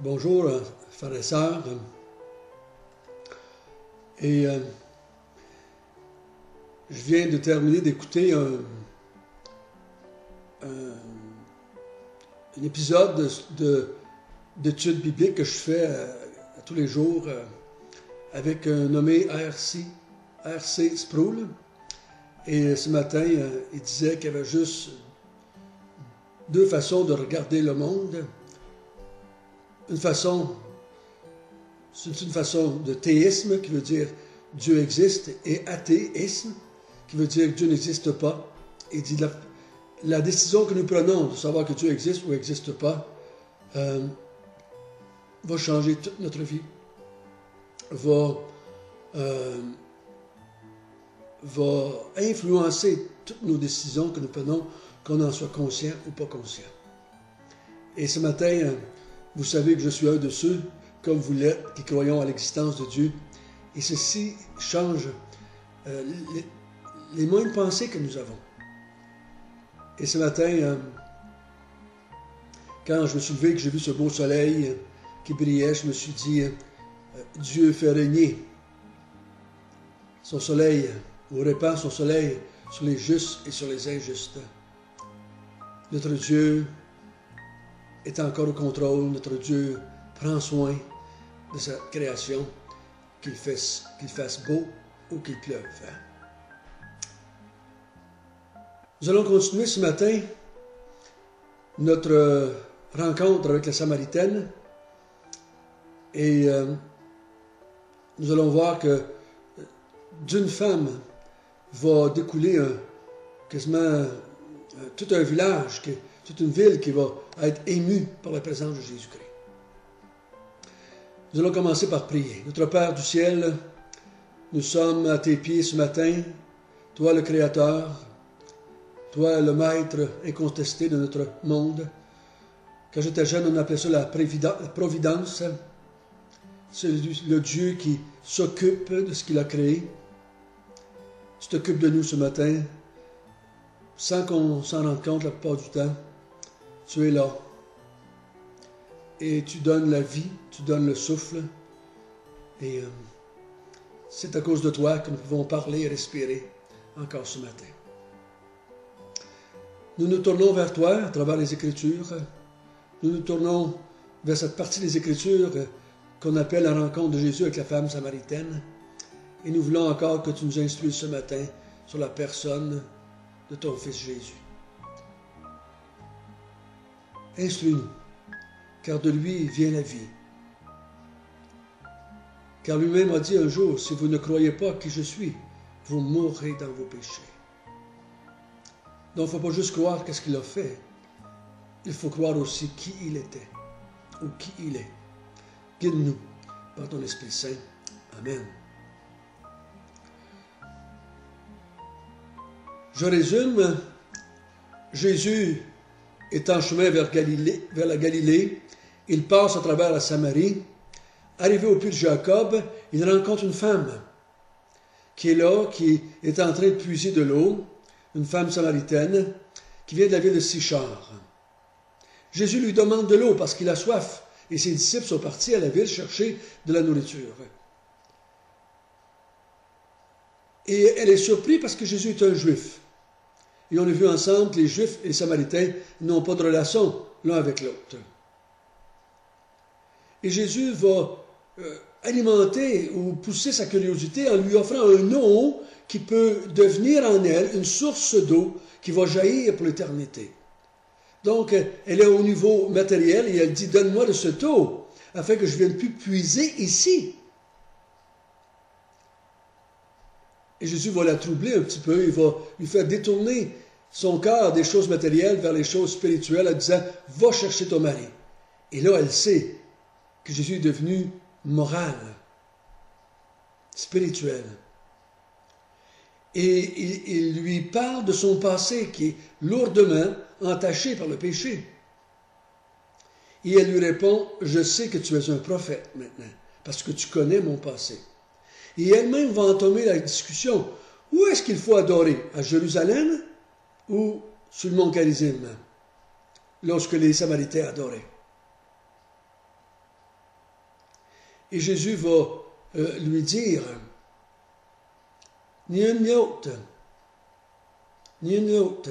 Bonjour, frères et sœurs. Et je viens de terminer d'écouter un épisode d'études bibliques que je fais à tous les jours avec un nommé R.C. Sproul. Et ce matin, il disait qu'il y avait juste deux façons de regarder le monde. Une façon, c'est une façon de théisme, qui veut dire Dieu existe, et athéisme, qui veut dire Dieu n'existe pas. Et il dit la décision que nous prenons de savoir que Dieu existe ou n'existe pas va changer toute notre vie, va influencer toutes nos décisions que nous prenons, qu'on en soit conscient ou pas conscient. Et ce matin, vous savez que je suis un de ceux, comme vous l'êtes, qui croyons à l'existence de Dieu. Et ceci change les moyens de pensée que nous avons. Et ce matin, quand je me suis levé, que j'ai vu ce beau soleil qui brillait, je me suis dit, Dieu fait régner son soleil, ou répand son soleil sur les justes et sur les injustes. Notre Dieu est encore au contrôle, notre Dieu prend soin de sa création, qu'il fasse beau ou qu'il pleuve. Nous allons continuer ce matin notre rencontre avec la Samaritaine et nous allons voir que d'une femme va découler quasiment tout un village, toute une ville qui va être émue par la présence de Jésus-Christ. Nous allons commencer par prier. Notre Père du ciel, nous sommes à tes pieds ce matin, toi le Créateur, toi le Maître incontesté de notre monde. Quand j'étais jeune, on appelait ça la providence. C'est le Dieu qui s'occupe de ce qu'il a créé. Tu t'occupes de nous ce matin, sans qu'on s'en rende compte la plupart du temps. Tu es là. Et tu donnes la vie, tu donnes le souffle. Et c'est à cause de toi que nous pouvons parler et respirer encore ce matin. Nous nous tournons vers toi à travers les Écritures. Nous nous tournons vers cette partie des Écritures qu'on appelle la rencontre de Jésus avec la femme samaritaine. Et nous voulons encore que tu nous instruises ce matin sur la personne de ton Fils Jésus. Instruis-nous, car de lui vient la vie. Car lui-même a dit un jour, si vous ne croyez pas qui je suis, vous mourrez dans vos péchés. Donc il ne faut pas juste croire qu'est-ce qu'il a fait, il faut croire aussi qui il était, ou qui il est. Guide-nous par ton Esprit Saint. Amen. Je résume, Jésus est en chemin vers la Galilée, il passe à travers la Samarie. Arrivé au puits de Jacob, il rencontre une femme qui est là, qui est en train de puiser de l'eau, une femme samaritaine qui vient de la ville de Sichar. Jésus lui demande de l'eau parce qu'il a soif et ses disciples sont partis à la ville chercher de la nourriture. Et elle est surprise parce que Jésus est un Juif. Et on a vu ensemble que les Juifs et les Samaritains n'ont pas de relation l'un avec l'autre. Et Jésus va alimenter ou pousser sa curiosité en lui offrant un eau qui peut devenir en elle une source d'eau qui va jaillir pour l'éternité. Donc, elle est au niveau matériel et elle dit, donne-moi de cette eau afin que je ne vienne plus puiser ici. Et Jésus va la troubler un petit peu, il va lui faire détourner son cœur des choses matérielles vers les choses spirituelles en disant, va chercher ton mari. Et là, elle sait que Jésus est devenu moral, spirituel. Et il lui parle de son passé qui est lourdement entaché par le péché. Et elle lui répond, je sais que tu es un prophète maintenant, parce que tu connais mon passé. Et elle-même va entamer la discussion. Où est-ce qu'il faut adorer? À Jérusalem ou sur le mont Garizim, lorsque les Samaritains adoraient? Et Jésus va lui dire, ni une ni autre, ni une ni autre.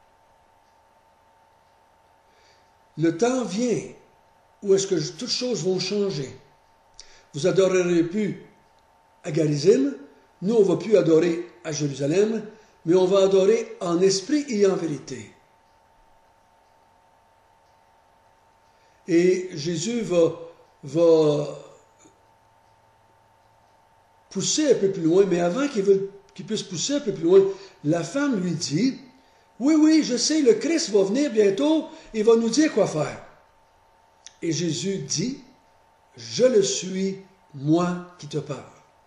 Le temps vient où est-ce que toutes choses vont changer. Vous adorerez plus à Garizim, nous on ne va plus adorer à Jérusalem, mais on va adorer en esprit et en vérité. Et Jésus va pousser un peu plus loin, mais avant qu'il puisse pousser un peu plus loin, la femme lui dit, oui, oui, je sais, le Christ va venir bientôt, il va nous dire quoi faire. Et Jésus dit, je le suis, moi qui te parle.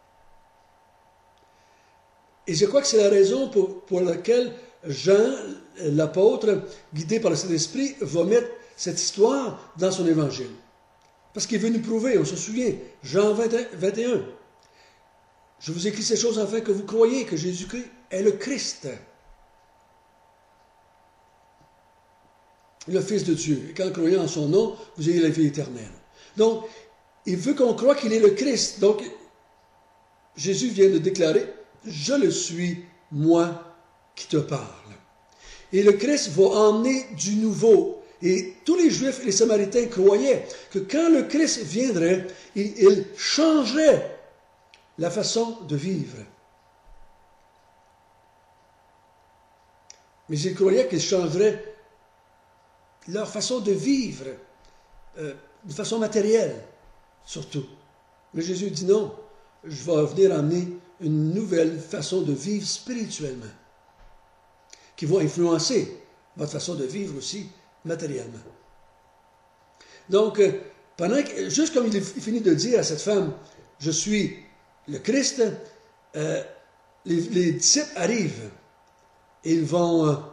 Et je crois que c'est la raison pour laquelle Jean, l'apôtre, guidé par le Saint-Esprit, va mettre cette histoire dans son évangile. Parce qu'il veut nous prouver, on se souvient, Jean 21. Je vous écris ces choses afin que vous croyiez que Jésus-Christ est le Christ, le Fils de Dieu. Et qu'en croyant en son nom, vous ayez la vie éternelle. Donc, il veut qu'on croie qu'il est le Christ. Donc, Jésus vient de déclarer, je le suis, moi qui te parle. Et le Christ va emmener du nouveau. Et tous les Juifs et les Samaritains croyaient que quand le Christ viendrait, il changerait la façon de vivre. Mais ils croyaient qu'il changerait leur façon de vivre, de façon matérielle, surtout. Mais Jésus dit non, je vais venir amener une nouvelle façon de vivre spirituellement, qui va influencer votre façon de vivre aussi matériellement. Donc, juste comme il finit de dire à cette femme, je suis le Christ, les disciples arrivent et ils vont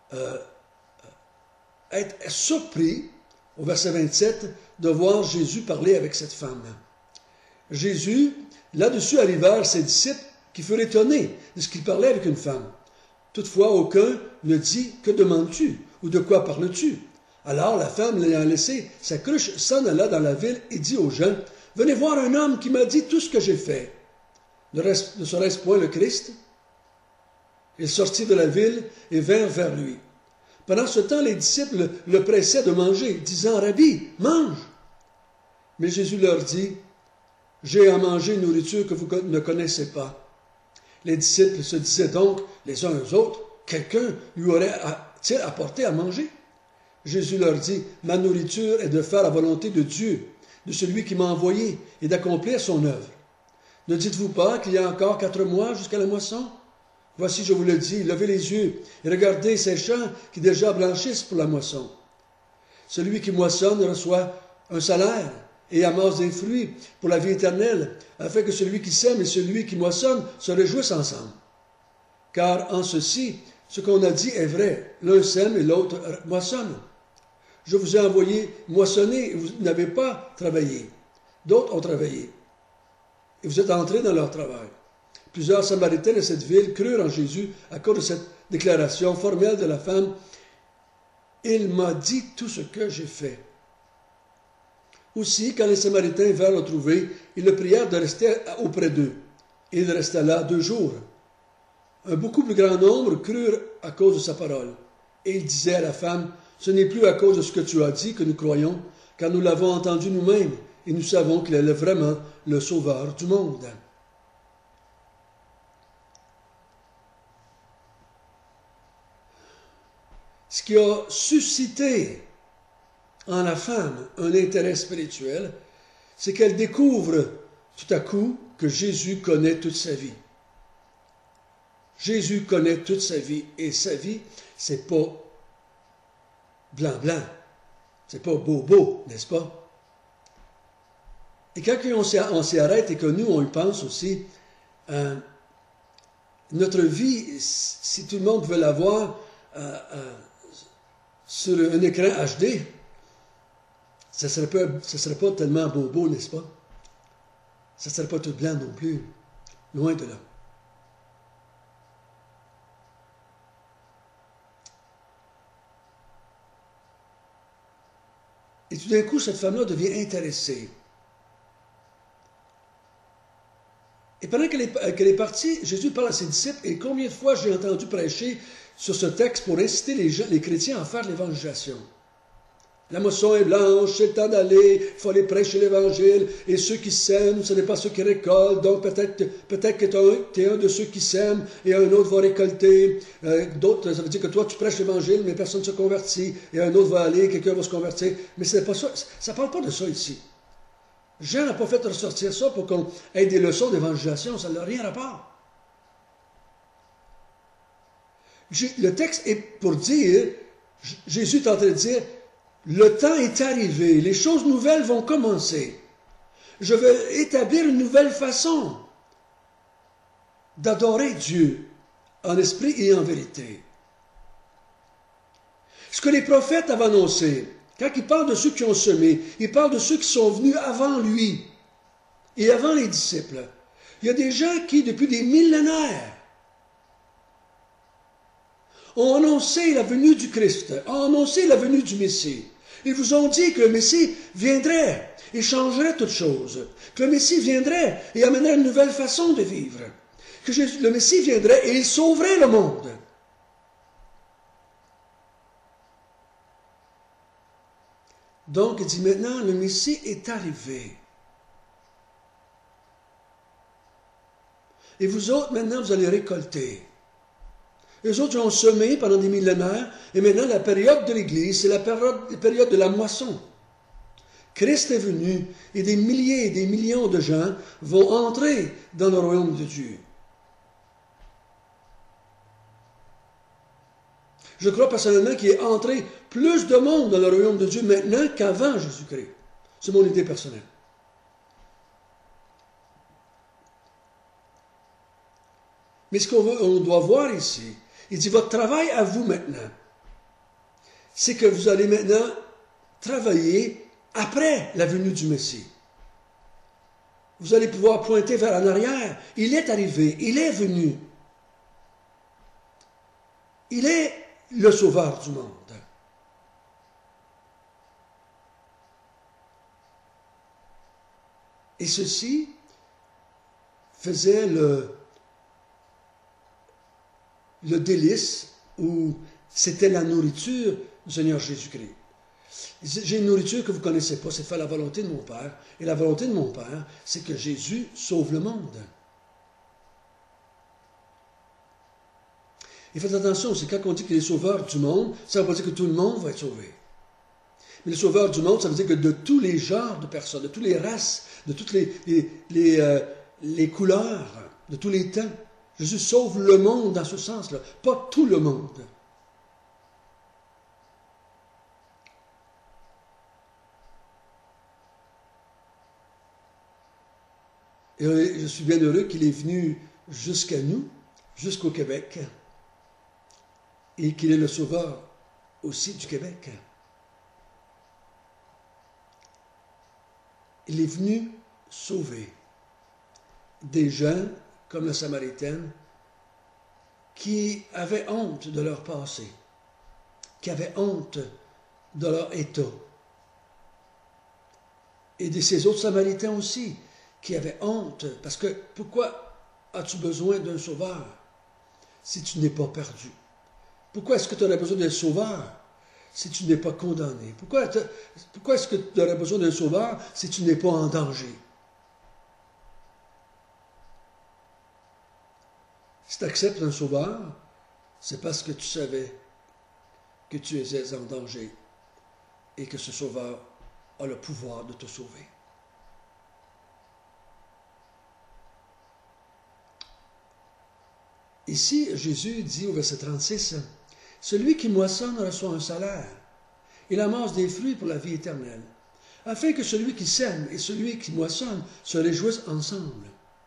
être surpris, au verset 27, de voir Jésus parler avec cette femme. Jésus, là-dessus arrivèrent ses disciples qui furent étonnés de ce qu'il parlait avec une femme. Toutefois, aucun ne dit « Que demandes-tu » ou « De quoi parles-tu » Alors la femme, l'ayant laissé sa cruche, s'en alla dans la ville et dit aux gens « Venez voir un homme qui m'a dit tout ce que j'ai fait. Ne serait-ce point le Christ » Il sortit de la ville et vinrent vers lui. Pendant ce temps, les disciples le pressaient de manger, disant « Rabbi, mange !» Mais Jésus leur dit « J'ai à manger une nourriture que vous ne connaissez pas. » Les disciples se disaient donc les uns aux autres « Quelqu'un lui aurait-il apporté à manger ?» Jésus leur dit « Ma nourriture est de faire la volonté de Dieu, de celui qui m'a envoyé, et d'accomplir son œuvre. Ne dites-vous pas qu'il y a encore 4 mois jusqu'à la moisson? Voici, je vous le dis, levez les yeux et regardez ces champs qui déjà blanchissent pour la moisson. Celui qui moissonne reçoit un salaire et amasse des fruits pour la vie éternelle, afin que celui qui sème et celui qui moissonne se réjouissent ensemble. Car en ceci, ce qu'on a dit est vrai, l'un sème et l'autre moissonne. Je vous ai envoyé moissonner et vous n'avez pas travaillé. D'autres ont travaillé. Et vous êtes entrés dans leur travail. Plusieurs Samaritains de cette ville crurent en Jésus à cause de cette déclaration formelle de la femme. Il m'a dit tout ce que j'ai fait. Aussi, quand les Samaritains vinrent le trouver, ils le prièrent de rester auprès d'eux. Et il resta là 2 jours. Un beaucoup plus grand nombre crurent à cause de sa parole. Et il disait à la femme, ce n'est plus à cause de ce que tu as dit que nous croyons, car nous l'avons entendu nous-mêmes, et nous savons qu'il est vraiment le Sauveur du monde. Ce qui a suscité en la femme un intérêt spirituel, c'est qu'elle découvre tout à coup que Jésus connaît toute sa vie. Jésus connaît toute sa vie, et sa vie, c'est pas blanc-blanc, c'est pas beau-beau, n'est-ce pas? Et quand on s'y arrête et que nous, on y pense aussi, notre vie, si tout le monde veut la voir sur un écran HD, ça ne serait pas tellement beau, n'est-ce pas? Ça ne serait pas tout blanc non plus, loin de là. Et tout d'un coup, cette femme-là devient intéressée. Et pendant qu'elle est partie, Jésus parle à ses disciples, et combien de fois j'ai entendu prêcher sur ce texte pour inciter les chrétiens à faire l'évangélisation. La moisson est blanche, c'est le temps d'aller, il faut aller prêcher l'évangile, et ceux qui sèment, ce n'est pas ceux qui récoltent, donc peut-être que tu es un de ceux qui sèment, et un autre va récolter, d'autres, ça veut dire que toi tu prêches l'évangile, mais personne ne se convertit, et un autre va aller, quelqu'un va se convertir, mais ce n'est pas ça, ça ne parle pas de ça ici. Jean n'a pas fait ressortir ça pour qu'on ait des leçons d'évangélisation, ça n'a rien à part. Le texte est pour dire, Jésus est en train de dire, le temps est arrivé, les choses nouvelles vont commencer. Je vais établir une nouvelle façon d'adorer Dieu en esprit et en vérité. Ce que les prophètes avaient annoncé, quand ils parlent de ceux qui ont semé, ils parlent de ceux qui sont venus avant lui et avant les disciples. Il y a des gens qui, depuis des millénaires, ont annoncé la venue du Christ, ont annoncé la venue du Messie. Ils vous ont dit que le Messie viendrait et changerait toutes choses, que le Messie viendrait et amènerait une nouvelle façon de vivre, que le Messie viendrait et il sauverait le monde. Donc, il dit maintenant, le Messie est arrivé. Et vous autres, maintenant, vous allez récolter. Les autres ont semé pendant des millénaires, et maintenant la période de l'Église, c'est la période de la moisson. Christ est venu, et des milliers et des millions de gens vont entrer dans le royaume de Dieu. Je crois personnellement qu'il est entré plus de monde dans le royaume de Dieu maintenant qu'avant Jésus-Christ. C'est mon idée personnelle. Mais ce qu'on doit voir ici, il dit, votre travail à vous maintenant, c'est que vous allez maintenant travailler après la venue du Messie. Vous allez pouvoir pointer vers en arrière. Il est arrivé, il est venu. Il est le sauveur du monde. Et ceci faisait le délice, ou c'était la nourriture du Seigneur Jésus-Christ. J'ai une nourriture que vous ne connaissez pas, c'est de faire la volonté de mon Père. Et la volonté de mon Père, c'est que Jésus sauve le monde. Et faites attention, c'est quand on dit qu'il est sauveur du monde, ça ne veut pas dire que tout le monde va être sauvé. Mais le sauveur du monde, ça veut dire que de tous les genres de personnes, de toutes les races, de toutes les couleurs, de tous les temps, Jésus sauve le monde dans ce sens-là, pas tout le monde. Et je suis bien heureux qu'il est venu jusqu'à nous, jusqu'au Québec, et qu'il est le sauveur aussi du Québec. Il est venu sauver des gens comme la Samaritaine qui avaient honte de leur passé, qui avaient honte de leur état. Et de ces autres Samaritains aussi, qui avaient honte, parce que pourquoi as-tu besoin d'un sauveur si tu n'es pas perdu? Pourquoi est-ce que tu aurais besoin d'un sauveur si tu n'es pas condamné? Pourquoi est-ce que tu aurais besoin d'un sauveur si tu n'es pas en danger? Si tu acceptes un sauveur, c'est parce que tu savais que tu étais en danger et que ce sauveur a le pouvoir de te sauver. Ici, Jésus dit au verset 36, « Celui qui moissonne reçoit un salaire. Il amasse des fruits pour la vie éternelle, afin que celui qui sème et celui qui moissonne se réjouissent ensemble. »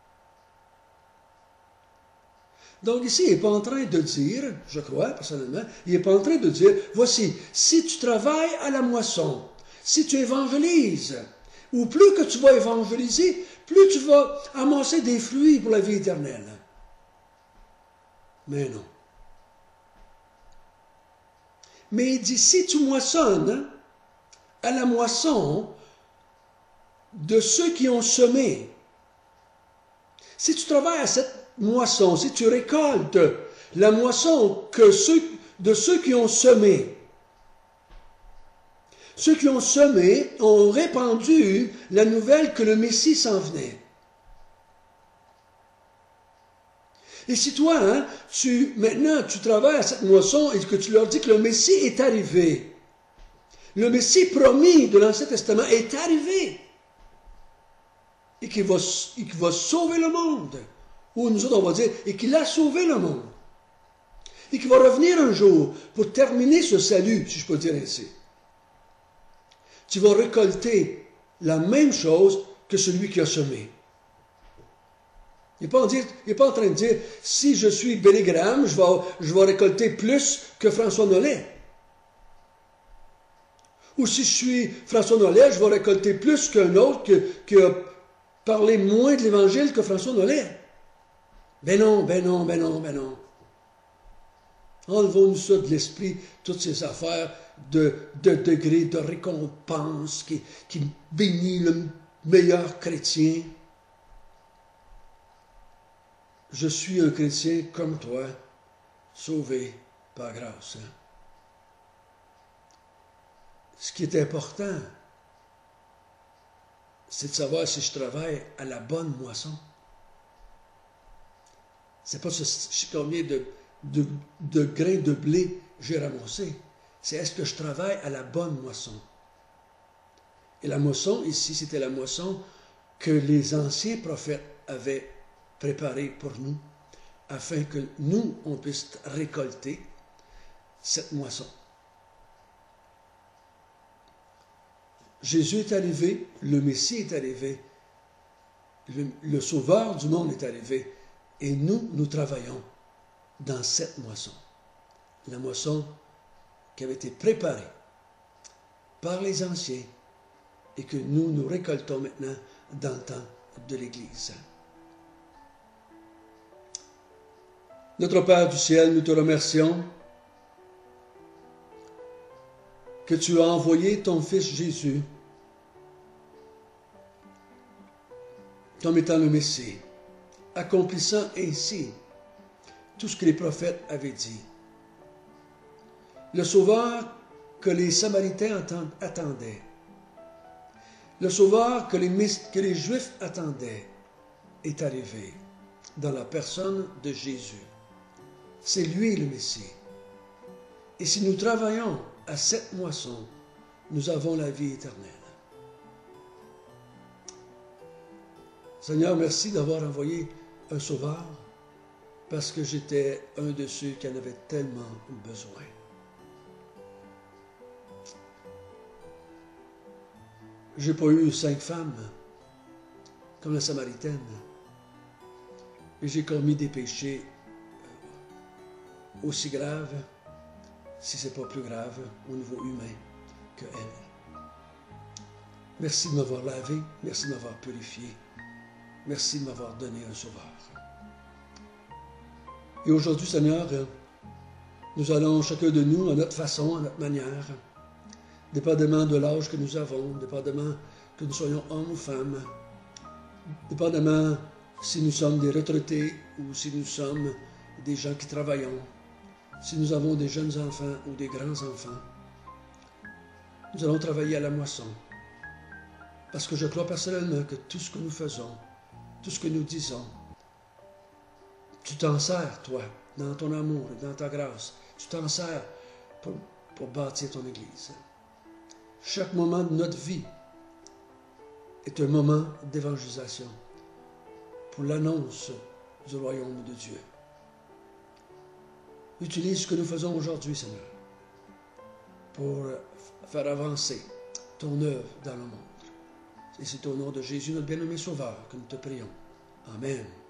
Donc ici, il n'est pas en train de dire, je crois personnellement, il n'est pas en train de dire, voici, si tu travailles à la moisson, si tu évangélises, ou plus que tu vas évangéliser, plus tu vas amasser des fruits pour la vie éternelle. Mais non. Mais il dit, si tu moissonnes à la moisson de ceux qui ont semé, Si tu travailles à cette moisson, si tu récoltes la moisson de ceux qui ont semé, ceux qui ont semé ont répandu la nouvelle que le Messie s'en venait. Et si toi, maintenant, tu travailles à cette moisson et que tu leur dis que le Messie est arrivé, le Messie promis de l'Ancien Testament est arrivé, et qu'il va sauver le monde, ou nous autres on va dire, et qu'il a sauvé le monde, et qu'il va revenir un jour pour terminer ce salut, si je peux dire ainsi. Tu vas récolter la même chose que celui qui a semé. Il n'est pas en train de dire, si je suis Billy Graham, je vais récolter plus que François Nollet. Ou si je suis François Nollet, je vais récolter plus qu'un autre qui a parlé moins de l'Évangile que François Nollet. Ben non, ben non, ben non, ben non. Enlevons-nous ça de l'esprit, toutes ces affaires de degrés, de récompense qui bénit le meilleur chrétien. Je suis un chrétien comme toi, sauvé par grâce. Ce qui est important, c'est de savoir si je travaille à la bonne moisson. C'est pas combien de grains de blé j'ai ramassé. C'est est-ce que je travaille à la bonne moisson. Et la moisson, ici, c'était la moisson que les anciens prophètes avaient préparée pour nous, afin que nous, on puisse récolter cette moisson. Jésus est arrivé, le Messie est arrivé, le Sauveur du monde est arrivé, et nous travaillons dans cette moisson. La moisson qui avait été préparée par les anciens et que nous récoltons maintenant dans le temps de l'Église. Notre Père du ciel, nous te remercions que tu as envoyé ton Fils Jésus comme étant le Messie, accomplissant ainsi tout ce que les prophètes avaient dit. Le Sauveur que les Samaritains attendaient, le Sauveur que les Juifs attendaient, est arrivé dans la personne de Jésus. C'est lui le Messie. Et si nous travaillons à cette moisson, nous avons la vie éternelle. Seigneur, merci d'avoir envoyé un Sauveur, parce que j'étais un de ceux qui en avaient tellement besoin. Je n'ai pas eu 5 femmes comme la Samaritaine, et j'ai commis des péchés aussi graves, si ce n'est pas plus grave, au niveau humain que elle. Merci de m'avoir lavé, merci de m'avoir purifié, merci de m'avoir donné un Sauveur. Et aujourd'hui, Seigneur, nous allons chacun de nous, à notre façon, à notre manière, dépendamment de l'âge que nous avons, dépendamment que nous soyons hommes ou femmes, dépendamment si nous sommes des retraités ou si nous sommes des gens qui travaillons, si nous avons des jeunes enfants ou des grands-enfants, nous allons travailler à la moisson. Parce que je crois personnellement que tout ce que nous faisons, tout ce que nous disons, tu t'en sers, toi, dans ton amour, dans ta grâce. Tu t'en sers pour bâtir ton Église. Chaque moment de notre vie est un moment d'évangélisation pour l'annonce du royaume de Dieu. Utilise ce que nous faisons aujourd'hui, Seigneur, pour faire avancer ton œuvre dans le monde. Et c'est au nom de Jésus, notre bien-aimé Sauveur, que nous te prions. Amen.